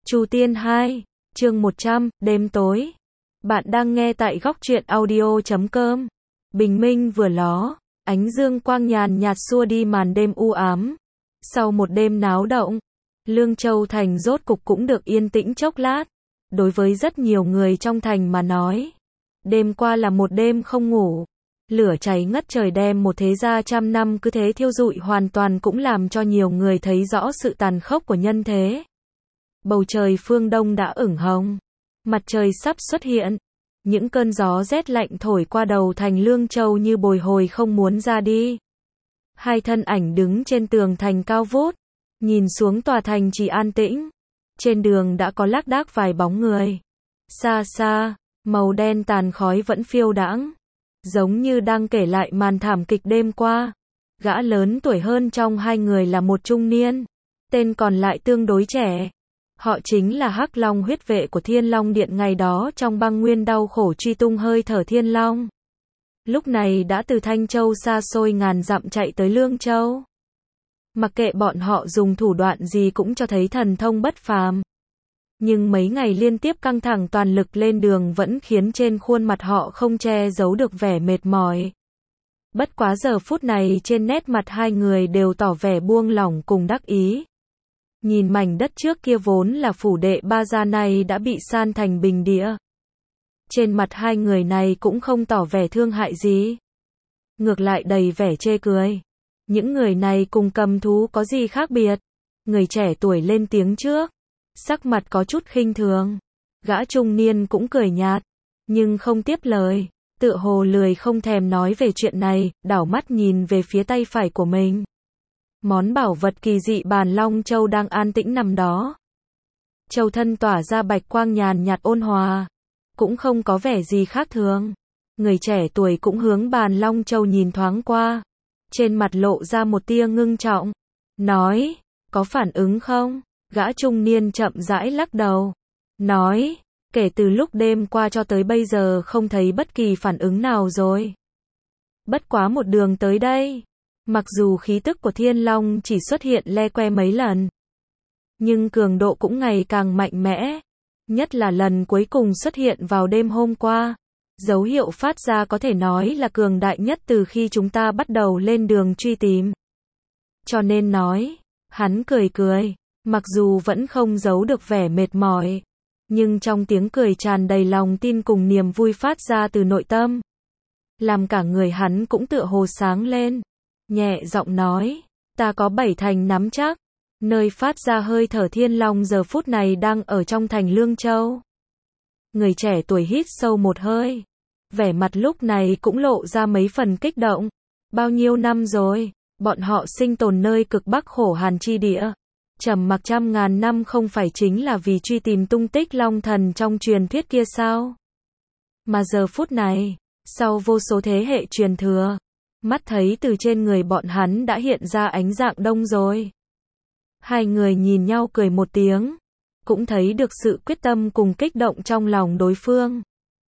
Chu Tiên 2, chương 100, đêm tối. Bạn đang nghe tại góc truyện audio.com. Bình minh vừa ló, ánh dương quang nhàn nhạt xua đi màn đêm u ám. Sau một đêm náo động, Lương Châu thành rốt cục cũng được yên tĩnh chốc lát. Đối với rất nhiều người trong thành mà nói, đêm qua là một đêm không ngủ. Lửa cháy ngất trời đem một thế gia trăm năm cứ thế thiêu rụi hoàn toàn cũng làm cho nhiều người thấy rõ sự tàn khốc của nhân thế. Bầu trời phương đông đã ửng hồng, mặt trời sắp xuất hiện. Những cơn gió rét lạnh thổi qua đầu thành Lương Châu như bồi hồi không muốn ra đi. Hai thân ảnh đứng trên tường thành cao vút, nhìn xuống tòa thành chỉ an tĩnh. Trên đường đã có lác đác vài bóng người. Xa xa, màu đen tàn khói vẫn phiêu đãng, giống như đang kể lại màn thảm kịch đêm qua. Gã lớn tuổi hơn trong hai người là một trung niên, tên còn lại tương đối trẻ. Họ chính là Hắc Long huyết vệ của Thiên Long Điện ngày đó trong băng nguyên đau khổ truy tung hơi thở Thiên Long. Lúc này đã từ Thanh Châu xa xôi ngàn dặm chạy tới Lương Châu. Mặc kệ bọn họ dùng thủ đoạn gì cũng cho thấy thần thông bất phàm. Nhưng mấy ngày liên tiếp căng thẳng toàn lực lên đường vẫn khiến trên khuôn mặt họ không che giấu được vẻ mệt mỏi. Bất quá giờ phút này trên nét mặt hai người đều tỏ vẻ buông lỏng cùng đắc ý. Nhìn mảnh đất trước kia vốn là phủ đệ ba gia này đã bị san thành bình địa. Trên mặt hai người này cũng không tỏ vẻ thương hại gì. Ngược lại đầy vẻ chê cười. Những người này cùng cầm thú có gì khác biệt? Người trẻ tuổi lên tiếng trước, sắc mặt có chút khinh thường. Gã trung niên cũng cười nhạt, nhưng không tiếp lời, tựa hồ lười không thèm nói về chuyện này, đảo mắt nhìn về phía tay phải của mình. Món bảo vật kỳ dị Bàn Long Châu đang an tĩnh nằm đó. Châu thân tỏa ra bạch quang nhàn nhạt ôn hòa, cũng không có vẻ gì khác thường. Người trẻ tuổi cũng hướng Bàn Long Châu nhìn thoáng qua, trên mặt lộ ra một tia ngưng trọng, nói, có phản ứng không? Gã trung niên chậm rãi lắc đầu, nói, kể từ lúc đêm qua cho tới bây giờ không thấy bất kỳ phản ứng nào rồi. Bất quá một đường tới đây, mặc dù khí tức của Thiên Long chỉ xuất hiện le que mấy lần, nhưng cường độ cũng ngày càng mạnh mẽ, nhất là lần cuối cùng xuất hiện vào đêm hôm qua. Dấu hiệu phát ra có thể nói là cường đại nhất từ khi chúng ta bắt đầu lên đường truy tìm. Cho nên nói, hắn cười cười, mặc dù vẫn không giấu được vẻ mệt mỏi, nhưng trong tiếng cười tràn đầy lòng tin cùng niềm vui phát ra từ nội tâm, làm cả người hắn cũng tựa hồ sáng lên. Nhẹ giọng nói, ta có 7 thành nắm chắc, nơi phát ra hơi thở Thiên Long giờ phút này đang ở trong thành Lương Châu. Người trẻ tuổi hít sâu một hơi, vẻ mặt lúc này cũng lộ ra mấy phần kích động. Bao nhiêu năm rồi, bọn họ sinh tồn nơi cực bắc khổ hàn chi địa, trầm mặc trăm ngàn năm không phải chính là vì truy tìm tung tích Long Thần trong truyền thuyết kia sao? Mà giờ phút này, sau vô số thế hệ truyền thừa, mắt thấy từ trên người bọn hắn đã hiện ra ánh dạng đông rồi. Hai người nhìn nhau cười một tiếng, cũng thấy được sự quyết tâm cùng kích động trong lòng đối phương.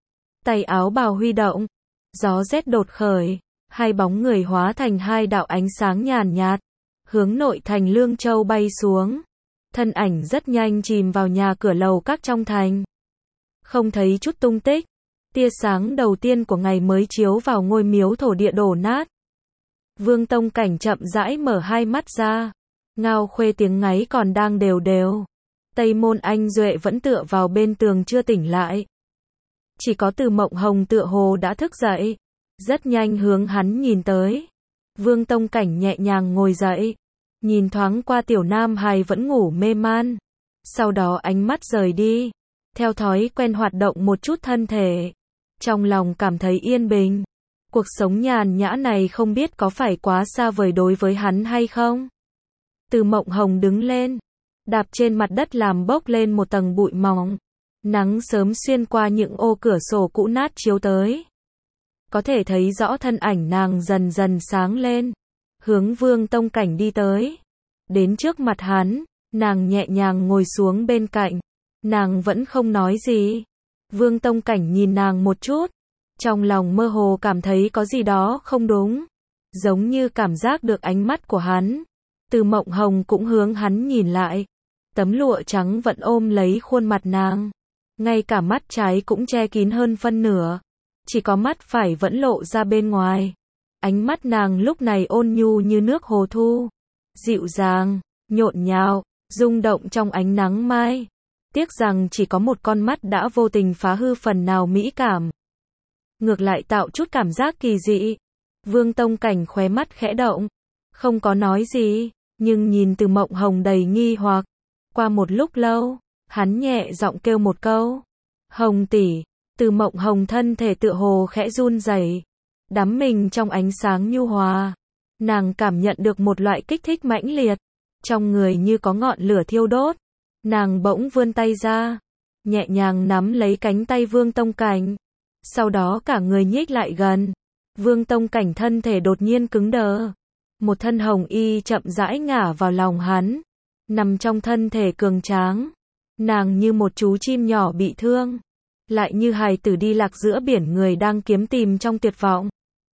Tay áo bào huy động, gió rét đột khởi, hai bóng người hóa thành hai đạo ánh sáng nhàn nhạt, hướng nội thành Lương Châu bay xuống. Thân ảnh rất nhanh chìm vào nhà cửa lầu các trong thành. Không thấy chút tung tích. Tia sáng đầu tiên của ngày mới chiếu vào ngôi miếu thổ địa đổ nát. Vương Tông Cảnh chậm rãi mở hai mắt ra. Ngao Khuê tiếng ngáy còn đang đều đều. Tây Môn Anh Duệ vẫn tựa vào bên tường chưa tỉnh lại. Chỉ có Từ Mộng Hồng tựa hồ đã thức dậy, rất nhanh hướng hắn nhìn tới. Vương Tông Cảnh nhẹ nhàng ngồi dậy, nhìn thoáng qua tiểu nam hài vẫn ngủ mê man, sau đó ánh mắt rời đi, theo thói quen hoạt động một chút thân thể. Trong lòng cảm thấy yên bình. Cuộc sống nhàn nhã này không biết có phải quá xa vời đối với hắn hay không. Từ Mộng Hồng đứng lên, đạp trên mặt đất làm bốc lên một tầng bụi mỏng. Nắng sớm xuyên qua những ô cửa sổ cũ nát chiếu tới, có thể thấy rõ thân ảnh nàng dần dần sáng lên, hướng Vương Tông Cảnh đi tới. Đến trước mặt hắn, nàng nhẹ nhàng ngồi xuống bên cạnh. Nàng vẫn không nói gì. Vương Tông Cảnh nhìn nàng một chút, trong lòng mơ hồ cảm thấy có gì đó không đúng, giống như cảm giác được ánh mắt của hắn. Từ Mộng Hồng cũng hướng hắn nhìn lại. Tấm lụa trắng vẫn ôm lấy khuôn mặt nàng. Ngay cả mắt trái cũng che kín hơn phân nửa. Chỉ có mắt phải vẫn lộ ra bên ngoài. Ánh mắt nàng lúc này ôn nhu như nước hồ thu. Dịu dàng, nhộn nhạo, rung động trong ánh nắng mai. Tiếc rằng chỉ có một con mắt đã vô tình phá hư phần nào mỹ cảm. Ngược lại tạo chút cảm giác kỳ dị. Vương Tông Cảnh khóe mắt khẽ động. Không có nói gì, nhưng nhìn Từ Mộng Hồng đầy nghi hoặc. Qua một lúc lâu, hắn nhẹ giọng kêu một câu. Hồng tỷ. Từ Mộng Hồng thân thể tựa hồ khẽ run rẩy, đắm mình trong ánh sáng nhu hòa. Nàng cảm nhận được một loại kích thích mãnh liệt, trong người như có ngọn lửa thiêu đốt. Nàng bỗng vươn tay ra, nhẹ nhàng nắm lấy cánh tay Vương Tông Cảnh. Sau đó cả người nhích lại gần. Vương Tông Cảnh thân thể đột nhiên cứng đờ. Một thân hồng y chậm rãi ngả vào lòng hắn, nằm trong thân thể cường tráng. Nàng như một chú chim nhỏ bị thương, lại như hài tử đi lạc giữa biển người đang kiếm tìm trong tuyệt vọng.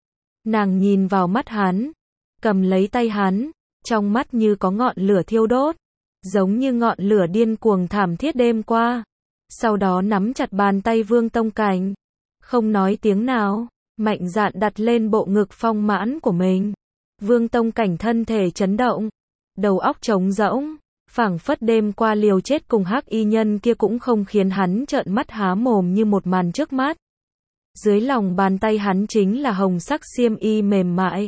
Nàng nhìn vào mắt hắn, cầm lấy tay hắn, trong mắt như có ngọn lửa thiêu đốt, giống như ngọn lửa điên cuồng thảm thiết đêm qua. Sau đó nắm chặt bàn tay Vương Tông Cảnh, không nói tiếng nào, mạnh dạn đặt lên bộ ngực phong mãn của mình. Vương Tông Cảnh thân thể chấn động, đầu óc trống rỗng, phảng phất đêm qua liều chết cùng hắc y nhân kia cũng không khiến hắn trợn mắt há mồm như một màn trước mắt. Dưới lòng bàn tay hắn chính là hồng sắc xiêm y mềm mại,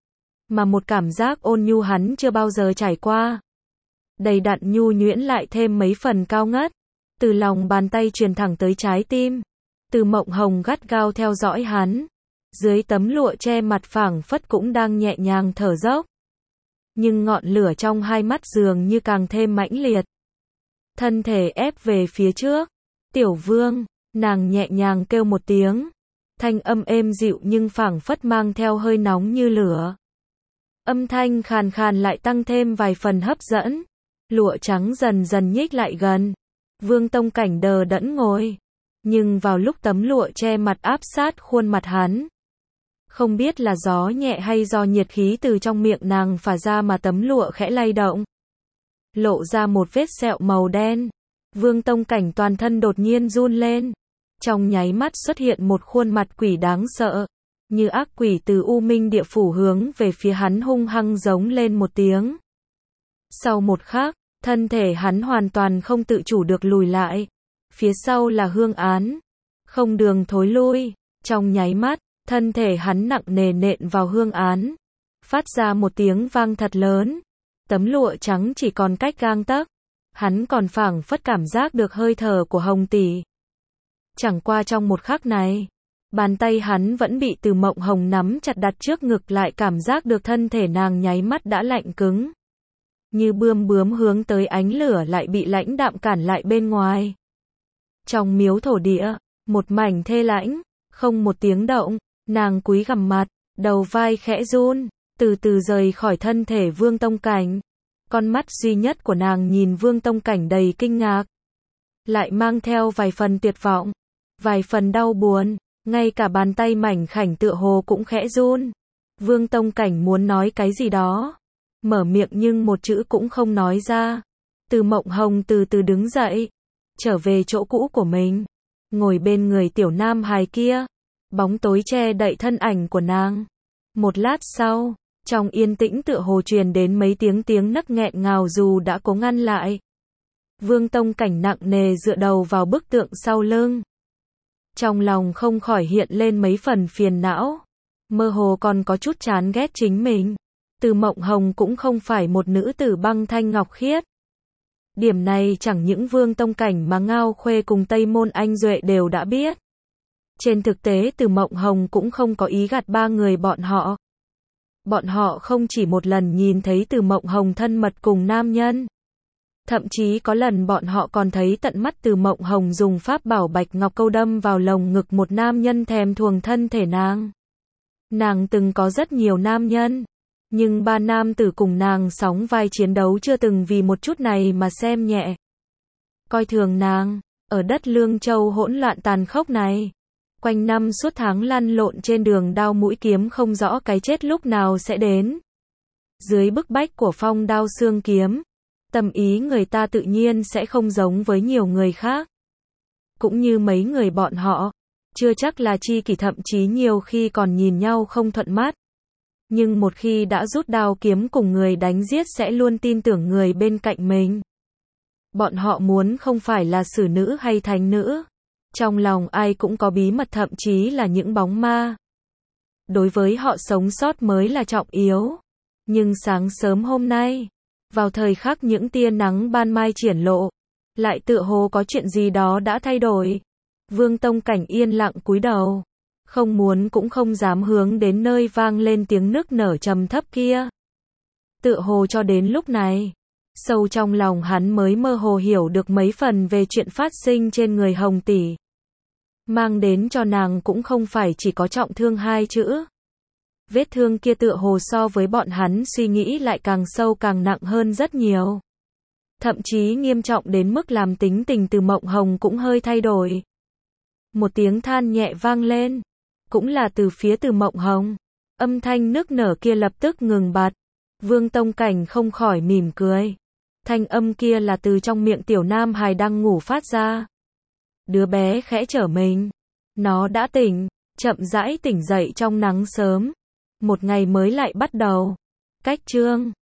mà một cảm giác ôn nhu hắn chưa bao giờ trải qua. Đầy đặn nhu nhuyễn lại thêm mấy phần cao ngất, từ lòng bàn tay truyền thẳng tới trái tim. Từ Mộng Hồng gắt gao theo dõi hắn, dưới tấm lụa che mặt phảng phất cũng đang nhẹ nhàng thở dốc. Nhưng ngọn lửa trong hai mắt dường như càng thêm mãnh liệt. Thân thể ép về phía trước. Tiểu Vương, nàng nhẹ nhàng kêu một tiếng. Thanh âm êm dịu nhưng phảng phất mang theo hơi nóng như lửa. Âm thanh khàn khàn lại tăng thêm vài phần hấp dẫn. Lụa trắng dần dần nhích lại gần. Vương Tông Cảnh đờ đẫn ngồi. Nhưng vào lúc tấm lụa che mặt áp sát khuôn mặt hắn, không biết là gió nhẹ hay do nhiệt khí từ trong miệng nàng phả ra mà tấm lụa khẽ lay động, lộ ra một vết sẹo màu đen. Vương Tông Cảnh toàn thân đột nhiên run lên. Trong nháy mắt xuất hiện một khuôn mặt quỷ đáng sợ, như ác quỷ từ u minh địa phủ hướng về phía hắn hung hăng giống lên một tiếng. Sau một khắc, thân thể hắn hoàn toàn không tự chủ được lùi lại. Phía sau là hương án, không đường thối lui. Trong nháy mắt, thân thể hắn nặng nề nện vào hương án, phát ra một tiếng vang thật lớn. Tấm lụa trắng chỉ còn cách gang tấc. Hắn còn phảng phất cảm giác được hơi thở của Hồng tỷ. Chẳng qua trong một khắc này, bàn tay hắn vẫn bị Từ Mộng Hồng nắm chặt đặt trước ngực, lại cảm giác được thân thể nàng nháy mắt đã lạnh cứng. Như bướm hướng tới ánh lửa lại bị lãnh đạm cản lại bên ngoài. Trong miếu thổ địa, một mảnh thê lãnh, không một tiếng động, nàng cúi gằm mặt, đầu vai khẽ run, từ từ rời khỏi thân thể Vương Tông Cảnh. Con mắt duy nhất của nàng nhìn Vương Tông Cảnh đầy kinh ngạc, lại mang theo vài phần tuyệt vọng, vài phần đau buồn, ngay cả bàn tay mảnh khảnh tựa hồ cũng khẽ run. Vương Tông Cảnh muốn nói cái gì đó, mở miệng nhưng một chữ cũng không nói ra. Từ Mộng Hồng từ từ đứng dậy, trở về chỗ cũ của mình, ngồi bên người tiểu nam hài kia, bóng tối che đậy thân ảnh của nàng. Một lát sau, trong yên tĩnh tựa hồ truyền đến mấy tiếng nấc nghẹn ngào dù đã cố ngăn lại. Vương Tông Cảnh nặng nề dựa đầu vào bức tượng sau lưng. Trong lòng không khỏi hiện lên mấy phần phiền não, mơ hồ còn có chút chán ghét chính mình. Từ Mộng Hồng cũng không phải một nữ tử băng thanh ngọc khiết. Điểm này chẳng những Vương Tông Cảnh mà Ngao Khuê cùng Tây Môn Anh Duệ đều đã biết. Trên thực tế Từ Mộng Hồng cũng không có ý gạt ba người bọn họ. Bọn họ không chỉ một lần nhìn thấy Từ Mộng Hồng thân mật cùng nam nhân. Thậm chí có lần bọn họ còn thấy tận mắt Từ Mộng Hồng dùng pháp bảo bạch ngọc câu đâm vào lồng ngực một nam nhân thèm thuồng thân thể nàng. Nàng từng có rất nhiều nam nhân, nhưng ba nam tử cùng nàng sóng vai chiến đấu chưa từng vì một chút này mà xem nhẹ, coi thường nàng. Ở đất Lương Châu hỗn loạn tàn khốc này, quanh năm suốt tháng lăn lộn trên đường đao mũi kiếm không rõ cái chết lúc nào sẽ đến. Dưới bức bách của phong đao xương kiếm, Tâm ý người ta tự nhiên sẽ không giống với nhiều người khác. Cũng như mấy người bọn họ, chưa chắc là tri kỷ, thậm chí nhiều khi còn nhìn nhau không thuận mắt. Nhưng một khi đã rút đao kiếm cùng người đánh giết sẽ luôn tin tưởng người bên cạnh mình. Bọn họ muốn không phải là sử nữ hay thánh nữ. Trong lòng ai cũng có bí mật, thậm chí là những bóng ma. Đối với họ sống sót mới là trọng yếu. Nhưng sáng sớm hôm nay, vào thời khắc những tia nắng ban mai triển lộ, lại tựa hồ có chuyện gì đó đã thay đổi. Vương Tông Cảnh yên lặng cúi đầu, không muốn cũng không dám hướng đến nơi vang lên tiếng nức nở trầm thấp kia. Tựa hồ cho đến lúc này, sâu trong lòng hắn mới mơ hồ hiểu được mấy phần về chuyện phát sinh trên người Hồng tỷ. Mang đến cho nàng cũng không phải chỉ có trọng thương 2 chữ. Vết thương kia tựa hồ so với bọn hắn suy nghĩ lại càng sâu càng nặng hơn rất nhiều. Thậm chí nghiêm trọng đến mức làm tính tình Từ Mộng Hồng cũng hơi thay đổi. Một tiếng than nhẹ vang lên, cũng là từ phía Từ Mộng Hồng. Âm thanh nức nở kia lập tức ngừng bặt. Vương Tông Cảnh không khỏi mỉm cười. Thanh âm kia là từ trong miệng tiểu nam hài đang ngủ phát ra. Đứa bé khẽ trở mình. Nó đã tỉnh, chậm rãi tỉnh dậy trong nắng sớm. Một ngày mới lại bắt đầu. Cách chương